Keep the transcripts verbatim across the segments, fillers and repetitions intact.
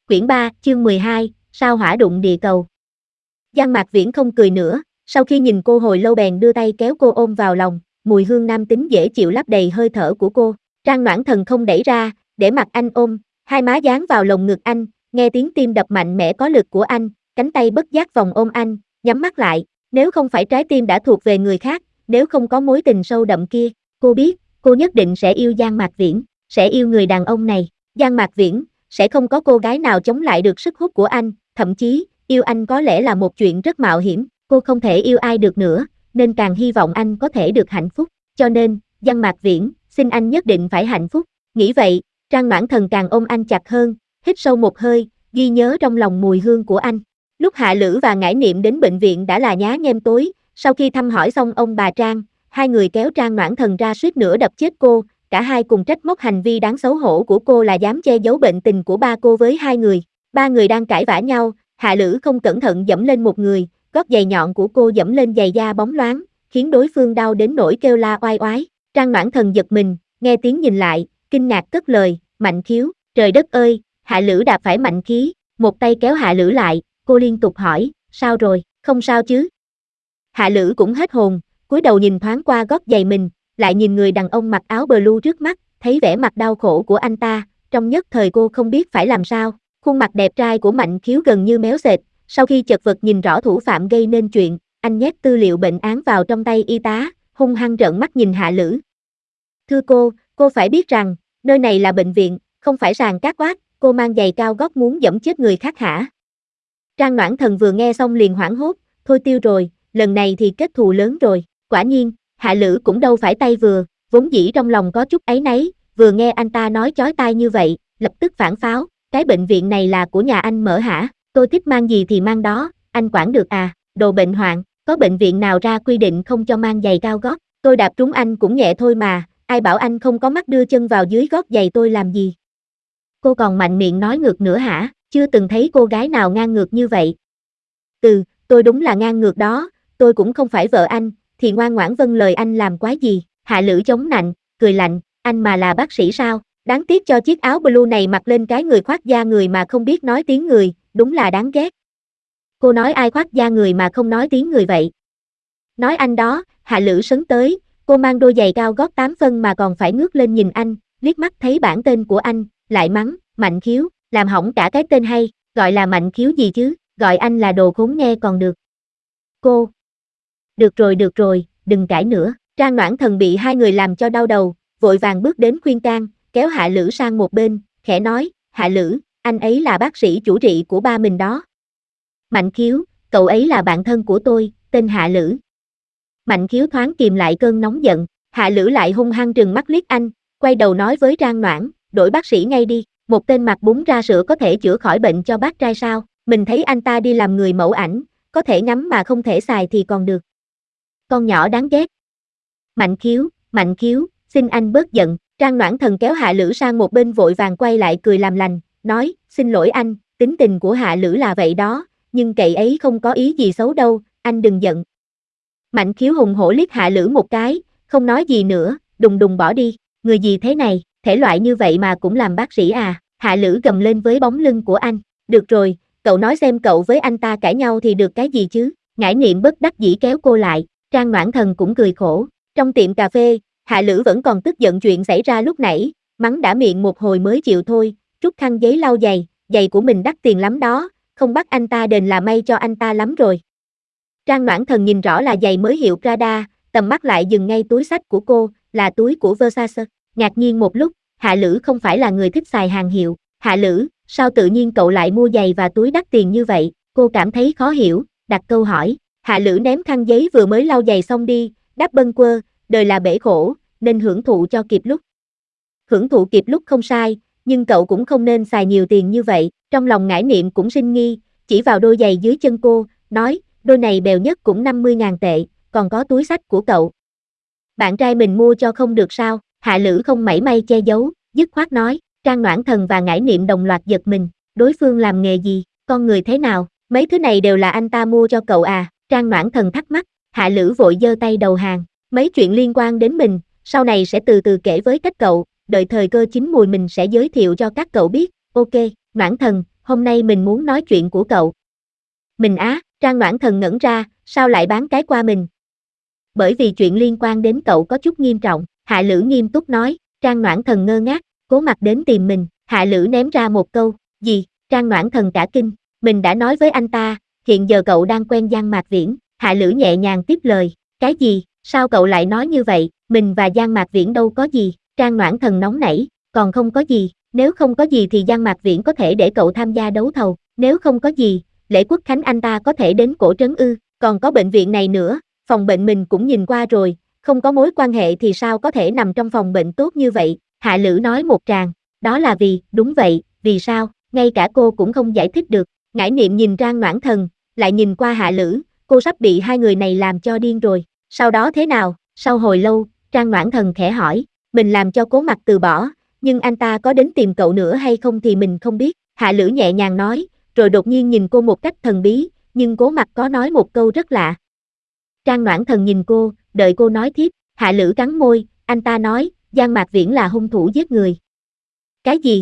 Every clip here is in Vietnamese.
Quyển ba, chương mười hai, sao hỏa đụng địa cầu. Giang Mạc Viễn không cười nữa, sau khi nhìn cô hồi lâu bèn đưa tay kéo cô ôm vào lòng, mùi hương nam tính dễ chịu lấp đầy hơi thở của cô. Trang Noãn Thần không đẩy ra, để mặt anh ôm, hai má dán vào lồng ngực anh, nghe tiếng tim đập mạnh mẽ có lực của anh, cánh tay bất giác vòng ôm anh, nhắm mắt lại, nếu không phải trái tim đã thuộc về người khác, nếu không có mối tình sâu đậm kia, cô biết, cô nhất định sẽ yêu Giang Mạc Viễn, sẽ yêu người đàn ông này. Giang Mạc Viễn, sẽ không có cô gái nào chống lại được sức hút của anh, thậm chí, yêu anh có lẽ là một chuyện rất mạo hiểm, cô không thể yêu ai được nữa, nên càng hy vọng anh có thể được hạnh phúc, cho nên, Giang Mạc Viễn, xin anh nhất định phải hạnh phúc, nghĩ vậy, Trang Noãn Thần càng ôm anh chặt hơn, hít sâu một hơi, ghi nhớ trong lòng mùi hương của anh. Lúc Hạ Lữ và Ngải Niệm đến bệnh viện đã là nhá nhem tối, sau khi thăm hỏi xong ông bà Trang, hai người kéo Trang Noãn Thần ra suýt nữa đập chết cô. Cả hai cùng trách móc hành vi đáng xấu hổ của cô là dám che giấu bệnh tình của ba cô với hai người. Ba người đang cãi vã nhau, Hạ Lữ không cẩn thận dẫm lên một người, gót giày nhọn của cô dẫm lên giày da bóng loáng, khiến đối phương đau đến nỗi kêu la oai oái. Trang Noãn Thần giật mình, nghe tiếng nhìn lại, kinh ngạc cất lời, Mạnh Khiếu, trời đất ơi, Hạ Lữ đạp phải Mạnh Khí, một tay kéo Hạ Lữ lại, cô liên tục hỏi, sao rồi, không sao chứ? Hạ Lữ cũng hết hồn, cúi đầu nhìn thoáng qua gót giày mình, lại nhìn người đàn ông mặc áo blue trước mắt, thấy vẻ mặt đau khổ của anh ta, trong nhất thời cô không biết phải làm sao. Khuôn mặt đẹp trai của Mạnh Khiếu gần như méo sệt, sau khi chật vật nhìn rõ thủ phạm gây nên chuyện, anh nhét tư liệu bệnh án vào trong tay y tá, hung hăng trợn mắt nhìn Hạ Lữ. Thưa cô, cô phải biết rằng, nơi này là bệnh viện, không phải sàn cát quát, cô mang giày cao gót muốn giẫm chết người khác hả? Trang Noãn Thần vừa nghe xong liền hoảng hốt, thôi tiêu rồi, lần này thì kết thù lớn rồi, quả nhiên. Hạ Lữ cũng đâu phải tay vừa, vốn dĩ trong lòng có chút áy náy, vừa nghe anh ta nói chói tai như vậy, lập tức phản pháo, cái bệnh viện này là của nhà anh mở hả, tôi thích mang gì thì mang đó, anh quản được à, đồ bệnh hoạn, có bệnh viện nào ra quy định không cho mang giày cao gót, tôi đạp trúng anh cũng nhẹ thôi mà, ai bảo anh không có mắt đưa chân vào dưới gót giày tôi làm gì. Cô còn mạnh miệng nói ngược nữa hả, chưa từng thấy cô gái nào ngang ngược như vậy. Ừ, tôi đúng là ngang ngược đó, tôi cũng không phải vợ anh, thì ngoan ngoãn vâng lời anh làm quái gì. Hạ Lữ chống nạnh, cười lạnh, anh mà là bác sĩ sao, đáng tiếc cho chiếc áo blue này mặc lên cái người khoác da người mà không biết nói tiếng người, đúng là đáng ghét. Cô nói ai khoác da người mà không nói tiếng người vậy? Nói anh đó. Hạ Lữ sấn tới, cô mang đôi giày cao gót tám phân mà còn phải ngước lên nhìn anh, liếc mắt thấy bản tên của anh, lại mắng, Mạnh Khiếu, làm hỏng cả cái tên hay, gọi là Mạnh Khiếu gì chứ, gọi anh là đồ khốn nghe còn được. Cô. Được rồi được rồi, đừng cãi nữa. Trang Noãn Thần bị hai người làm cho đau đầu, vội vàng bước đến khuyên can, kéo Hạ Lữ sang một bên, khẽ nói, Hạ Lữ, anh ấy là bác sĩ chủ trị của ba mình đó. Mạnh Khiếu, cậu ấy là bạn thân của tôi, tên Hạ Lữ. Mạnh Khiếu thoáng kìm lại cơn nóng giận, Hạ Lữ lại hung hăng trừng mắt liếc anh, quay đầu nói với Trang Noãn, đổi bác sĩ ngay đi, một tên mặt bún ra sữa có thể chữa khỏi bệnh cho bác trai sao, mình thấy anh ta đi làm người mẫu ảnh, có thể ngắm mà không thể xài thì còn được. Con nhỏ đáng ghét. Mạnh Khiếu, Mạnh Khiếu, xin anh bớt giận. Trang Noãn Thần kéo Hạ Lữ sang một bên vội vàng quay lại cười làm lành, nói, xin lỗi anh, tính tình của Hạ Lữ là vậy đó, nhưng cậy ấy không có ý gì xấu đâu, anh đừng giận. Mạnh Khiếu hùng hổ liếc Hạ Lữ một cái, không nói gì nữa, đùng đùng bỏ đi, người gì thế này, thể loại như vậy mà cũng làm bác sĩ à, Hạ Lữ gầm lên với bóng lưng của anh, được rồi, cậu nói xem cậu với anh ta cãi nhau thì được cái gì chứ, Ngải Niệm bất đắc dĩ kéo cô lại. Trang Noãn Thần cũng cười khổ, trong tiệm cà phê, Hạ Lữ vẫn còn tức giận chuyện xảy ra lúc nãy, mắng đã miệng một hồi mới chịu thôi, rút khăn giấy lau giày, giày của mình đắt tiền lắm đó, không bắt anh ta đền là may cho anh ta lắm rồi. Trang Noãn Thần nhìn rõ là giày mới hiệu Prada, tầm mắt lại dừng ngay túi xách của cô, là túi của Versace, ngạc nhiên một lúc, Hạ Lữ không phải là người thích xài hàng hiệu, Hạ Lữ, sao tự nhiên cậu lại mua giày và túi đắt tiền như vậy, cô cảm thấy khó hiểu, đặt câu hỏi. Hạ Lữ ném khăn giấy vừa mới lau giày xong đi, đáp bâng quơ, đời là bể khổ, nên hưởng thụ cho kịp lúc. Hưởng thụ kịp lúc không sai, nhưng cậu cũng không nên xài nhiều tiền như vậy, trong lòng Ngải Niệm cũng sinh nghi, chỉ vào đôi giày dưới chân cô, nói, đôi này bèo nhất cũng năm mươi ngàn tệ, còn có túi xách của cậu. Bạn trai mình mua cho không được sao, Hạ Lữ không mảy may che giấu, dứt khoát nói, Trang Noãn Thần và Ngải Niệm đồng loạt giật mình, đối phương làm nghề gì, con người thế nào, mấy thứ này đều là anh ta mua cho cậu à. Trang Noãn Thần thắc mắc, Hạ Lữ vội giơ tay đầu hàng, mấy chuyện liên quan đến mình, sau này sẽ từ từ kể với các cậu, đợi thời cơ chín mùi mình sẽ giới thiệu cho các cậu biết, ok, Noãn Thần, hôm nay mình muốn nói chuyện của cậu. Mình á, Trang Noãn Thần ngẩn ra, sao lại bán cái qua mình? Bởi vì chuyện liên quan đến cậu có chút nghiêm trọng, Hạ Lữ nghiêm túc nói. Trang Noãn Thần ngơ ngác, Cố Mặc đến tìm mình, Hạ Lữ ném ra một câu, gì? Trang Noãn Thần cả kinh, mình đã nói với anh ta, hiện giờ cậu đang quen Giang Mạc Viễn. Hạ Lữ nhẹ nhàng tiếp lời, cái gì, sao cậu lại nói như vậy, mình và Giang Mạc Viễn đâu có gì. Trang Noãn Thần nóng nảy, còn không có gì, nếu không có gì thì Giang Mạc Viễn có thể để cậu tham gia đấu thầu, nếu không có gì, Lễ Quốc Khánh anh ta có thể đến cổ trấn ư, còn có bệnh viện này nữa, phòng bệnh mình cũng nhìn qua rồi, không có mối quan hệ thì sao có thể nằm trong phòng bệnh tốt như vậy. Hạ Lữ nói một tràng, đó là vì, đúng vậy, vì sao, ngay cả cô cũng không giải thích được. Ngải Niệm nhìn Trang Noãn Thần, lại nhìn qua Hạ Lữ, cô sắp bị hai người này làm cho điên rồi. Sau đó thế nào? Sau hồi lâu, Trang Noãn Thần khẽ hỏi, mình làm cho Cố Mặc từ bỏ, nhưng anh ta có đến tìm cậu nữa hay không thì mình không biết. Hạ Lữ nhẹ nhàng nói, rồi đột nhiên nhìn cô một cách thần bí, nhưng Cố Mặc có nói một câu rất lạ. Trang Noãn Thần nhìn cô, đợi cô nói tiếp. Hạ Lữ cắn môi, anh ta nói, Giang Mạc Viễn là hung thủ giết người. Cái gì?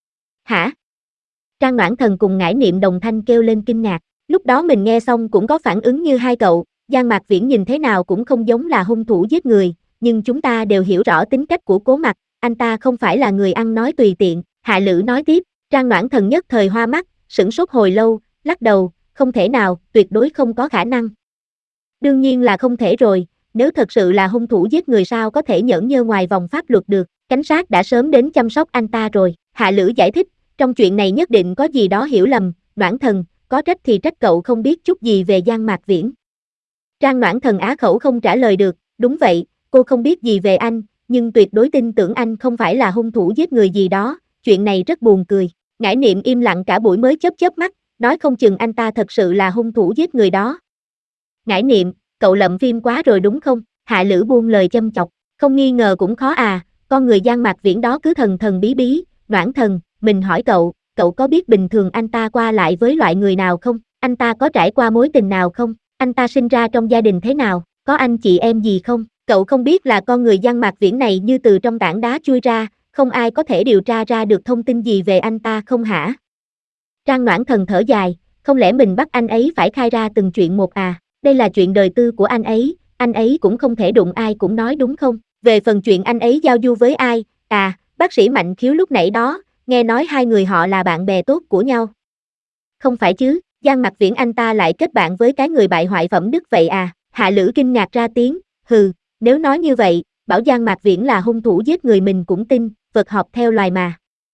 Hả? Trang Noãn Thần cùng Ngải Niệm đồng thanh kêu lên kinh ngạc. Lúc đó mình nghe xong cũng có phản ứng như hai cậu, Giang Mạc Viễn nhìn thế nào cũng không giống là hung thủ giết người, nhưng chúng ta đều hiểu rõ tính cách của Cố Mặc, anh ta không phải là người ăn nói tùy tiện. Hạ Lữ nói tiếp, Trang Noãn Thần nhất thời hoa mắt, sửng sốt hồi lâu, lắc đầu, không thể nào, tuyệt đối không có khả năng. Đương nhiên là không thể rồi, nếu thật sự là hung thủ giết người sao có thể nhởn nhơ ngoài vòng pháp luật được, cảnh sát đã sớm đến chăm sóc anh ta rồi. Hạ Lữ giải thích, trong chuyện này nhất định có gì đó hiểu lầm, Noãn Thần, có trách thì trách cậu không biết chút gì về Giang Mạc Viễn. Trang Noãn Thần á khẩu không trả lời được, đúng vậy, cô không biết gì về anh, nhưng tuyệt đối tin tưởng anh không phải là hung thủ giết người gì đó, chuyện này rất buồn cười. Ngải Niệm im lặng cả buổi mới chớp chớp mắt, nói không chừng anh ta thật sự là hung thủ giết người đó. Ngải Niệm, cậu lậm phim quá rồi đúng không? Hạ Lữ buông lời châm chọc, không nghi ngờ cũng khó à, con người Giang Mạc Viễn đó cứ thần thần bí bí. Noãn Thần, mình hỏi cậu, cậu có biết bình thường anh ta qua lại với loại người nào không? Anh ta có trải qua mối tình nào không? Anh ta sinh ra trong gia đình thế nào? Có anh chị em gì không? Cậu không biết là con người Giang Mạc Viễn này như từ trong tảng đá chui ra, không ai có thể điều tra ra được thông tin gì về anh ta không hả? Trang Noãn Thần thở dài, không lẽ mình bắt anh ấy phải khai ra từng chuyện một à? Đây là chuyện đời tư của anh ấy, anh ấy cũng không thể đụng ai cũng nói đúng không? Về phần chuyện anh ấy giao du với ai, à, bác sĩ Mạnh Khiếu lúc nãy đó, nghe nói hai người họ là bạn bè tốt của nhau. Không phải chứ, Giang Mạc Viễn anh ta lại kết bạn với cái người bại hoại phẩm đức vậy à? Hạ Lữ kinh ngạc ra tiếng, hừ, nếu nói như vậy, bảo Giang Mạc Viễn là hung thủ giết người mình cũng tin, vật học theo loài mà.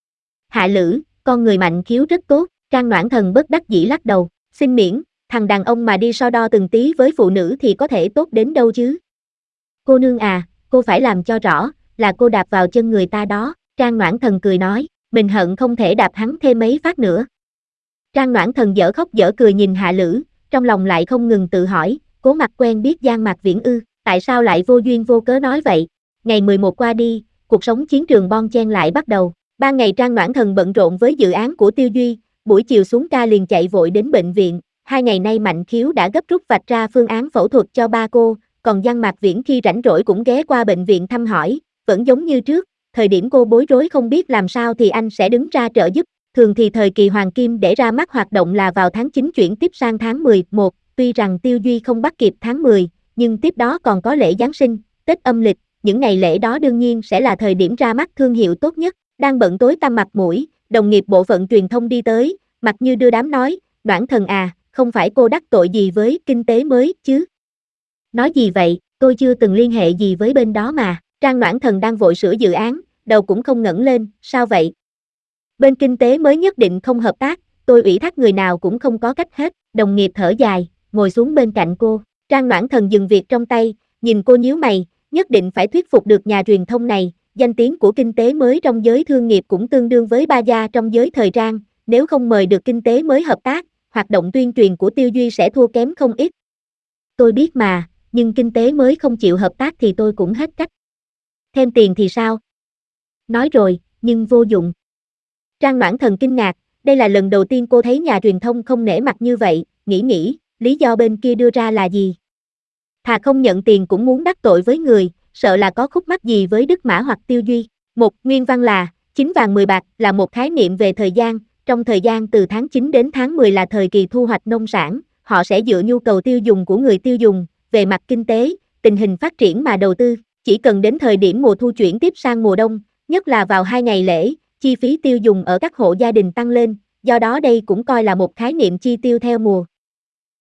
Hạ Lữ, con người Mạnh Khiếu rất tốt. Trang Noãn Thần bất đắc dĩ lắc đầu, xin miễn, thằng đàn ông mà đi so đo từng tí với phụ nữ thì có thể tốt đến đâu chứ? Cô nương à, cô phải làm cho rõ, là cô đạp vào chân người ta đó. Trang Noãn Thần cười nói, mình hận không thể đạp hắn thêm mấy phát nữa. Trang Noãn Thần dở khóc dở cười nhìn Hạ Lữ, trong lòng lại không ngừng tự hỏi, Cố Mặc quen biết Giang Mạc Viễn ư, tại sao lại vô duyên vô cớ nói vậy? Ngày mười một qua đi, cuộc sống chiến trường bon chen lại bắt đầu. Ban ngày Trang Noãn Thần bận rộn với dự án của Tiêu Duy, buổi chiều xuống ca liền chạy vội đến bệnh viện. Hai ngày nay Mạnh Khiếu đã gấp rút vạch ra phương án phẫu thuật cho ba cô, còn Giang Mạc Viễn khi rảnh rỗi cũng ghé qua bệnh viện thăm hỏi, vẫn giống như trước, thời điểm cô bối rối không biết làm sao thì anh sẽ đứng ra trợ giúp. Thường thì thời kỳ hoàng kim để ra mắt hoạt động là vào tháng chín chuyển tiếp sang tháng mười một, tuy rằng Tiêu Duy không bắt kịp tháng mười, nhưng tiếp đó còn có lễ Giáng sinh, Tết âm lịch, những ngày lễ đó đương nhiên sẽ là thời điểm ra mắt thương hiệu tốt nhất. Đang bận tối tăm mặt mũi, đồng nghiệp bộ phận truyền thông đi tới, mặt như đưa đám nói, Noãn Thần à, không phải cô đắc tội gì với kinh tế mới chứ? Nói gì vậy, tôi chưa từng liên hệ gì với bên đó mà. Trang Noãn Thần đang vội sửa dự án, đầu cũng không ngẩng lên, sao vậy? Bên kinh tế mới nhất định không hợp tác, tôi ủy thác người nào cũng không có cách hết. Đồng nghiệp thở dài, ngồi xuống bên cạnh cô. Trang Noãn Thần dừng việc trong tay, nhìn cô nhíu mày, nhất định phải thuyết phục được nhà truyền thông này. Danh tiếng của kinh tế mới trong giới thương nghiệp cũng tương đương với ba gia trong giới thời trang, nếu không mời được kinh tế mới hợp tác, hoạt động tuyên truyền của Tiêu Duy sẽ thua kém không ít. Tôi biết mà, nhưng kinh tế mới không chịu hợp tác thì tôi cũng hết cách. Thêm tiền thì sao? Nói rồi, nhưng vô dụng. Trang Noãn Thần kinh ngạc, đây là lần đầu tiên cô thấy nhà truyền thông không nể mặt như vậy, nghĩ nghĩ, lý do bên kia đưa ra là gì? Thà không nhận tiền cũng muốn đắc tội với người, sợ là có khúc mắc gì với Đức Mã hoặc Tiêu Duy. Một, nguyên văn là, chín vàng mười bạc là một khái niệm về thời gian, Trong thời gian từ tháng chín đến tháng mười là thời kỳ thu hoạch nông sản, họ sẽ dựa nhu cầu tiêu dùng của người tiêu dùng, về mặt kinh tế, tình hình phát triển mà đầu tư. Chỉ cần đến thời điểm mùa thu chuyển tiếp sang mùa đông, nhất là vào hai ngày lễ, chi phí tiêu dùng ở các hộ gia đình tăng lên, do đó đây cũng coi là một khái niệm chi tiêu theo mùa.